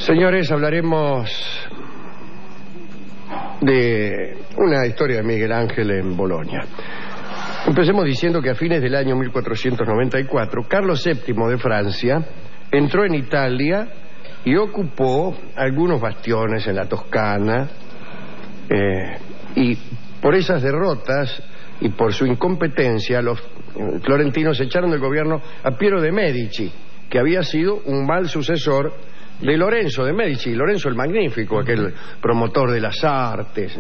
Señores, hablaremos de una historia de Miguel Ángel en Bolonia. Empecemos diciendo que a fines del año 1494, Carlos VII de Francia entró en Italia y ocupó algunos bastiones en la Toscana, y por esas derrotas y por su incompetencia, los florentinos echaron del gobierno a Piero de Medici, que había sido un mal sucesor de Lorenzo de Medici, Lorenzo el Magnífico, aquel promotor de las artes,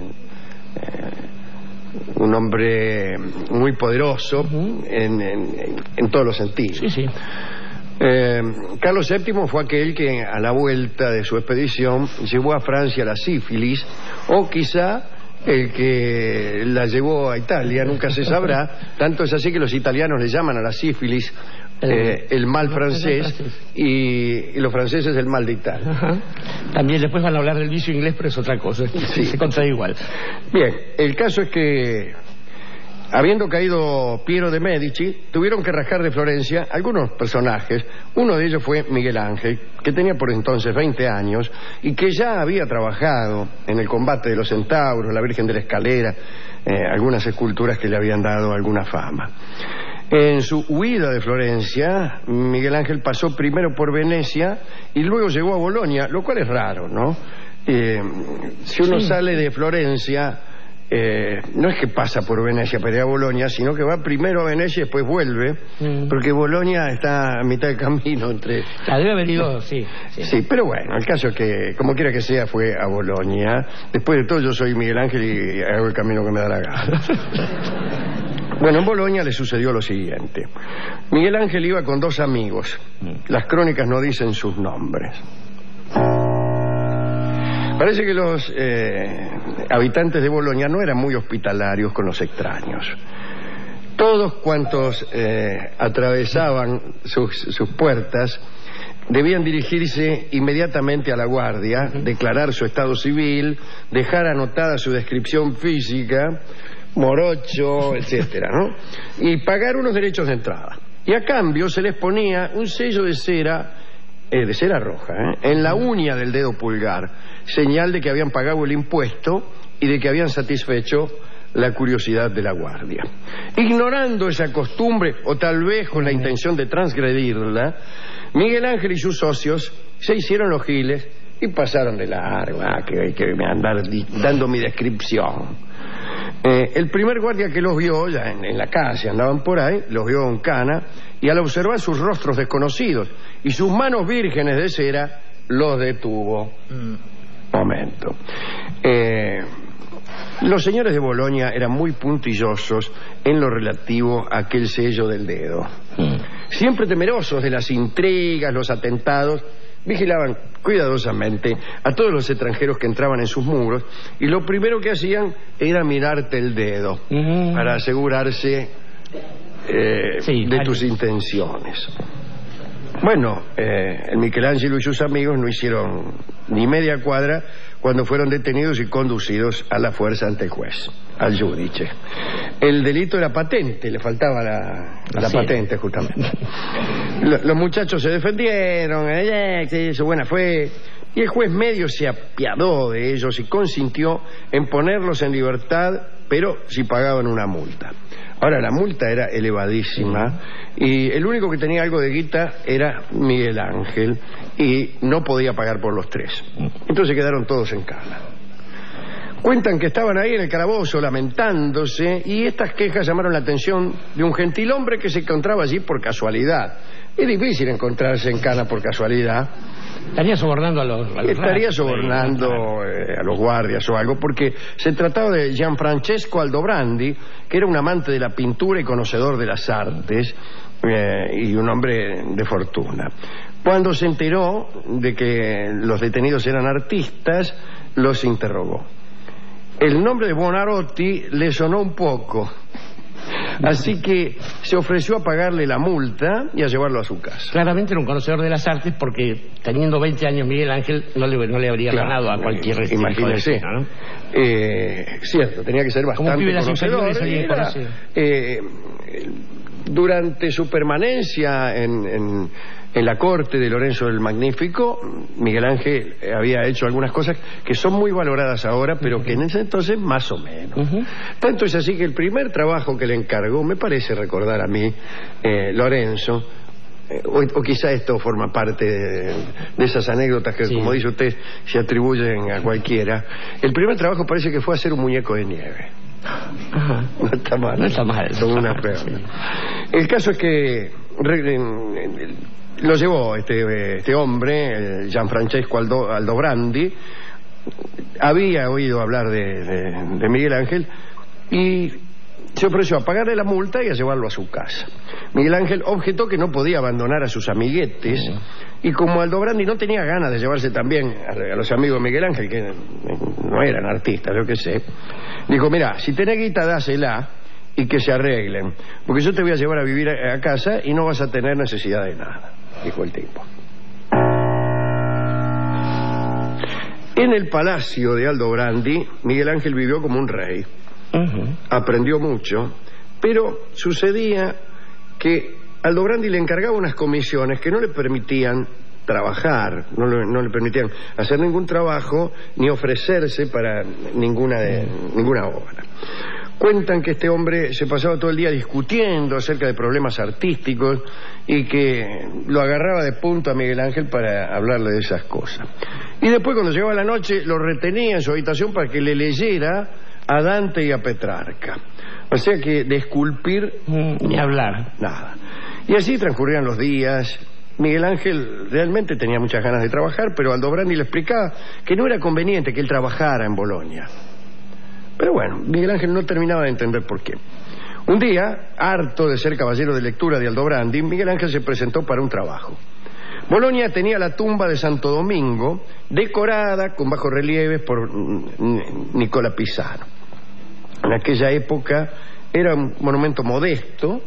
un hombre muy poderoso en todos los sentidos. Sí, sí. Carlos VII fue aquel que a la vuelta de su expedición llevó a Francia la sífilis, o quizá el que la llevó a Italia, nunca se sabrá. Tanto es así que los italianos le llaman a la sífilis el mal francés, y los franceses el mal de Italia. Ajá. También después van a hablar del vicio inglés, pero es otra cosa. Sí. Se contrae igual. Bien, el caso es que, habiendo caído Piero de Medici, tuvieron que rajar de Florencia algunos personajes. Uno de ellos fue Miguel Ángel, que tenía por entonces 20 años y que ya había trabajado en el combate de los centauros, la Virgen de la Escalera, algunas esculturas que le habían dado alguna fama. En su huida de Florencia, Miguel Ángel pasó primero por Venecia y luego llegó a Bolonia, lo cual es raro, ¿no? Si uno sale de Florencia, no es que pasa por Venecia para ir a Bolonia, sino que va primero a Venecia y después vuelve, porque Bolonia está a mitad del camino entre... Debe haber ido, sí. Sí, pero bueno, el caso es que, como quiera que sea, fue a Bolonia. Después de todo, yo soy Miguel Ángel y hago el camino que me da la gana. Bueno, en Bolonia le sucedió lo siguiente. Miguel Ángel iba con dos amigos. Las crónicas no dicen sus nombres. Parece que los habitantes de Bolonia no eran muy hospitalarios con los extraños. Todos cuantos atravesaban sus puertas debían dirigirse inmediatamente a la guardia, declarar su estado civil, dejar anotada su descripción física, morocho, etcétera, ¿no? Y pagar unos derechos de entrada. Y a cambio se les ponía un sello de cera roja, en la uña del dedo pulgar, señal de que habían pagado el impuesto y de que habían satisfecho la curiosidad de la guardia. Ignorando esa costumbre, o tal vez con la intención de transgredirla, Miguel Ángel y sus socios se hicieron los giles y pasaron de largo. Que hay que andar dando mi descripción. El primer guardia que los vio, ya en la calle, andaban por ahí, los vio en cana, y al observar sus rostros desconocidos y sus manos vírgenes de cera, los detuvo. Momento. Los señores de Bolonia eran muy puntillosos en lo relativo a aquel sello del dedo. Siempre temerosos de las intrigas, los atentados, vigilaban cuidadosamente a todos los extranjeros que entraban en sus muros, y lo primero que hacían era mirarte el dedo para asegurarse de tus intenciones. Bueno, el Michelangelo y sus amigos no hicieron ni media cuadra cuando fueron detenidos y conducidos a la fuerza ante el juez, al giudice. El delito era patente, le faltaba la patente justamente. Los muchachos se defendieron, su buena fe, y el juez medio se apiadó de ellos y consintió en ponerlos en libertad, pero si pagaban una multa. Ahora, la multa era elevadísima y el único que tenía algo de guita era Miguel Ángel, y no podía pagar por los tres. Entonces quedaron todos en cana. Cuentan que estaban ahí en el calabozo lamentándose, y estas quejas llamaron la atención de un gentilhombre que se encontraba allí por casualidad. Es difícil encontrarse en cana por casualidad. Estaría sobornando a los Estaría sobornando a los guardias o algo, porque se trataba de Gianfrancesco Aldobrandi, que era un amante de la pintura y conocedor de las artes, y un hombre de fortuna. Cuando se enteró de que los detenidos eran artistas, los interrogó. El nombre de Buonarroti le sonó un poco, así que se ofreció a pagarle la multa y a llevarlo a su casa. Claramente era un conocedor de las artes, porque teniendo 20 años Miguel Ángel no le habría ganado a cualquier recién. Imagínese, ¿no? Cierto, tenía que ser bastante conocedor. Durante su permanencia en En la corte de Lorenzo el Magnífico, Miguel Ángel había hecho algunas cosas que son muy valoradas ahora, pero que en ese entonces más o menos. Tanto es así que el primer trabajo que le encargó, me parece recordar a mí, Lorenzo, o quizá esto forma parte de esas anécdotas que, como dice usted, se atribuyen a cualquiera. El primer trabajo parece que fue hacer un muñeco de nieve. No está mal. No está mal. Son una peor. El caso es que lo llevó este hombre, Gianfrancesco Aldobrandi. Había oído hablar de Miguel Ángel y se ofreció a pagarle la multa y a llevarlo a su casa. Miguel Ángel objetó que no podía abandonar a sus amiguetes, y como Aldobrandi no tenía ganas de llevarse también a los amigos de Miguel Ángel, que no eran artistas, yo qué sé, dijo: mira, si tenés guita, dásela y que se arreglen, porque yo te voy a llevar a vivir a casa y no vas a tener necesidad de nada, dijo el tipo. En el palacio de Aldobrandi, Miguel Ángel vivió como un rey. Aprendió mucho, pero sucedía que Aldobrandi le encargaba unas comisiones que no le permitían trabajar, no le permitían hacer ningún trabajo ni ofrecerse para ninguna obra. Cuentan que este hombre se pasaba todo el día discutiendo acerca de problemas artísticos y que lo agarraba de punto a Miguel Ángel para hablarle de esas cosas. Y después, cuando llegaba la noche, lo retenía en su habitación para que le leyera a Dante y a Petrarca. O sea que de esculpir ni hablar. Nada. Y así transcurrían los días. Miguel Ángel realmente tenía muchas ganas de trabajar, pero Aldobrandi le explicaba que no era conveniente que él trabajara en Bolonia. Pero bueno, Miguel Ángel no terminaba de entender por qué. Un día, harto de ser caballero de lectura de Aldobrandi, Miguel Ángel se presentó para un trabajo. Bolonia tenía la tumba de Santo Domingo, decorada con bajorrelieves por Nicola Pisano. En aquella época era un monumento modesto,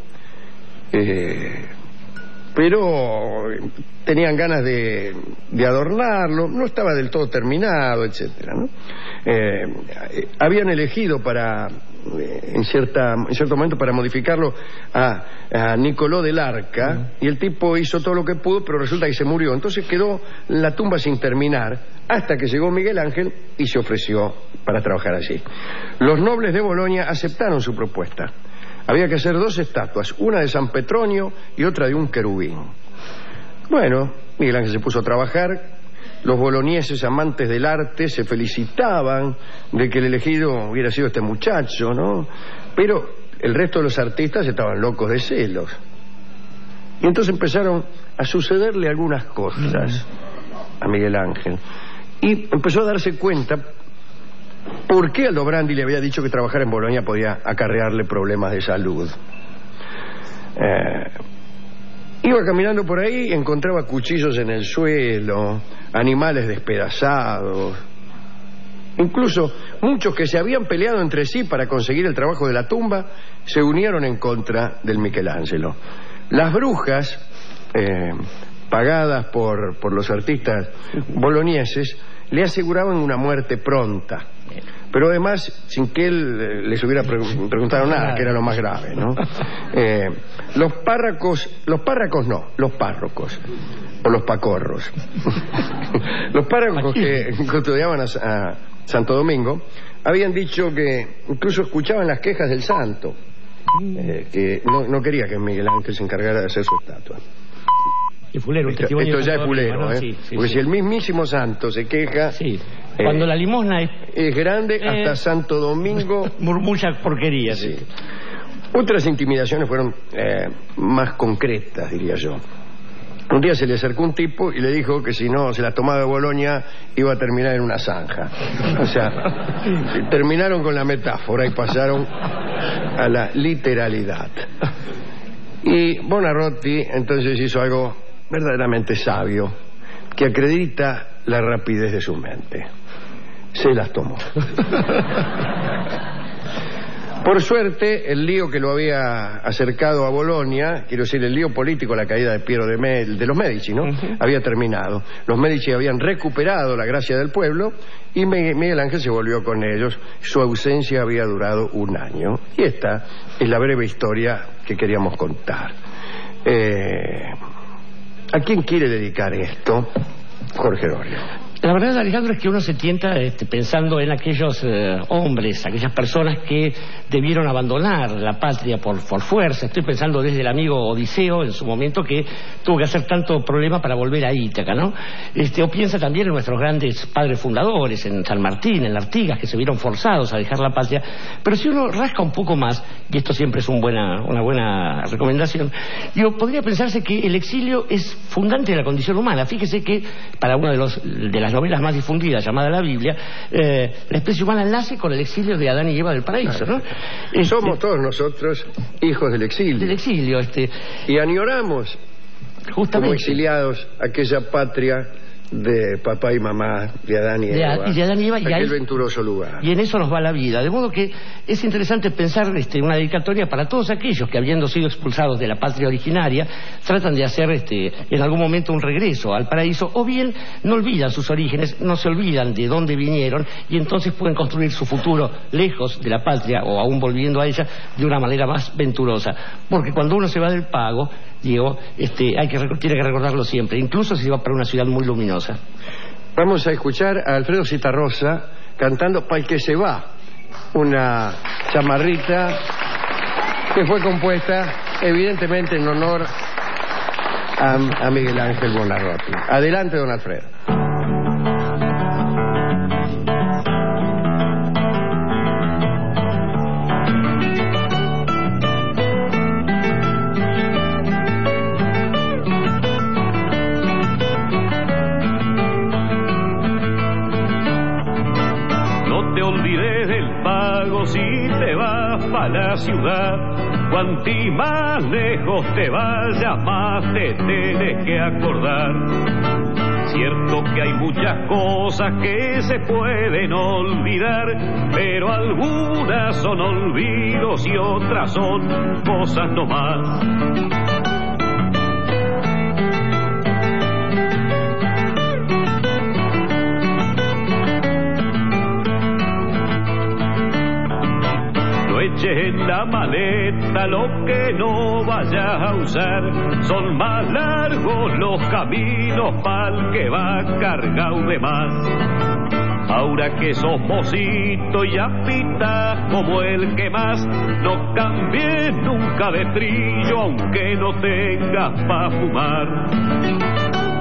pero tenían ganas de adornarlo, no estaba del todo terminado, etcétera, ¿no? Habían elegido en cierto momento para modificarlo a Nicolò del Arca, y el tipo hizo todo lo que pudo, pero resulta que se murió. Entonces quedó la tumba sin terminar hasta que llegó Miguel Ángel y se ofreció para trabajar allí. Los nobles de Bolonia aceptaron su propuesta. Había que hacer 2 estatuas, una de San Petronio y otra de un querubín. Bueno, Miguel Ángel se puso a trabajar. Los bolonieses, amantes del arte, se felicitaban de que el elegido hubiera sido este muchacho, ¿no? Pero el resto de los artistas estaban locos de celos. Y entonces empezaron a sucederle algunas cosas a Miguel Ángel. Y empezó a darse cuenta por qué Aldobrandi le había dicho que trabajar en Bolonia podía acarrearle problemas de salud. Iba caminando por ahí y encontraba cuchillos en el suelo, animales despedazados. Incluso muchos que se habían peleado entre sí para conseguir el trabajo de la tumba se unieron en contra del Michelangelo. Las brujas, pagadas por los artistas bolonieses, le aseguraban una muerte pronta. Pero además, sin que él les hubiera preguntado nada, que era lo más grave, ¿no? Los párrocos, o los pacorros. Los párrocos que custodiaban a Santo Domingo habían dicho que incluso escuchaban las quejas del santo, que no quería que Miguel Ángel se encargara de hacer su estatua. Y fulero, esto ya es fulero, ¿no? Sí, porque si el mismísimo santo se queja... Sí. Cuando la limosna es grande, hasta Santo Domingo... Murmulla porquería. Sí. Otras intimidaciones fueron más concretas, diría yo. Un día se le acercó un tipo y le dijo que si no se la tomaba de Bolonia iba a terminar en una zanja. O sea, terminaron con la metáfora y pasaron a la literalidad. Y Buonarroti entonces hizo algo verdaderamente sabio, que acredita la rapidez de su mente. Se las tomó. Por suerte, el lío que lo había acercado a Bolonia, quiero decir, el lío político, la caída de Piero de los Medici, ¿no? Había terminado. Los Medici habían recuperado la gracia del pueblo y Miguel Ángel se volvió con ellos. Su ausencia había durado 1 año. Y esta es la breve historia que queríamos contar. ¿A quién quiere dedicar esto, Jorge Dorio? La verdad, Alejandro, es que uno se tienta pensando en aquellos hombres, aquellas personas que debieron abandonar la patria por fuerza. Estoy pensando desde el amigo Odiseo en su momento, que tuvo que hacer tanto problema para volver a Ítaca, ¿no? O piensa también en nuestros grandes padres fundadores, en San Martín, en Artigas, que se vieron forzados a dejar la patria. Pero si uno rasca un poco más, y esto siempre es una buena recomendación, podría pensarse que el exilio es fundante de la condición humana. Fíjese que para uno de las novelas más difundidas, llamada la Biblia, la especie humana nace con el exilio de Adán y Eva del paraíso, ¿no? Somos todos nosotros hijos del exilio. Del exilio, Y añoramos, justamente, como exiliados, aquella patria de papá y mamá, de Adán y Eva, aquel venturoso lugar. Y en eso nos va la vida. De modo que es interesante pensar una dedicatoria para todos aquellos que, habiendo sido expulsados de la patria originaria, tratan de hacer en algún momento un regreso al paraíso, o bien no olvidan sus orígenes, no se olvidan de dónde vinieron, y entonces pueden construir su futuro lejos de la patria, o aún volviendo a ella, de una manera más venturosa. Porque cuando uno se va del pago, Diego, tiene que recordarlo siempre, incluso si se va para una ciudad muy luminosa. Vamos a escuchar a Alfredo Citarrosa cantando Pa'l que se va, una chamarrita que fue compuesta evidentemente en honor a Miguel Ángel Buonarroti. Adelante, don Alfredo. Si te vas pa' la ciudad, cuanti más lejos te vayas, más te tienes que acordar. Cierto que hay muchas cosas que se pueden olvidar, pero algunas son olvidos y otras son cosas nomás. Eches en la maleta lo que no vayas a usar, son más largos los caminos pa'l que va cargado de más. Ahora que sos mocito y apitas como el que más, no cambies nunca de trillo aunque no tengas pa' fumar.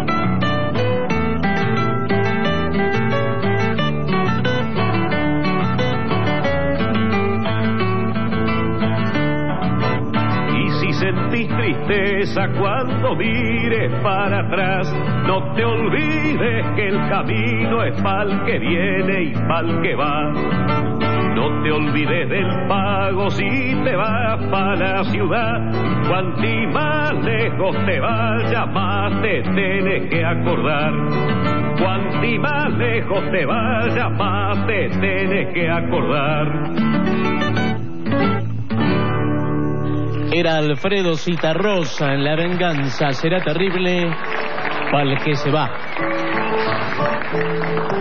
Sentís tristeza cuando mires para atrás, no te olvides que el camino es pa'l que viene y pa'l que va. No te olvides del pago si te vas pa' la ciudad, cuanti más lejos te vayas, más te tienes que acordar. Cuanti más lejos te vayas, más te tienes que acordar. Era Alfredo Citarrosa en La venganza será terrible, pa'l que se va.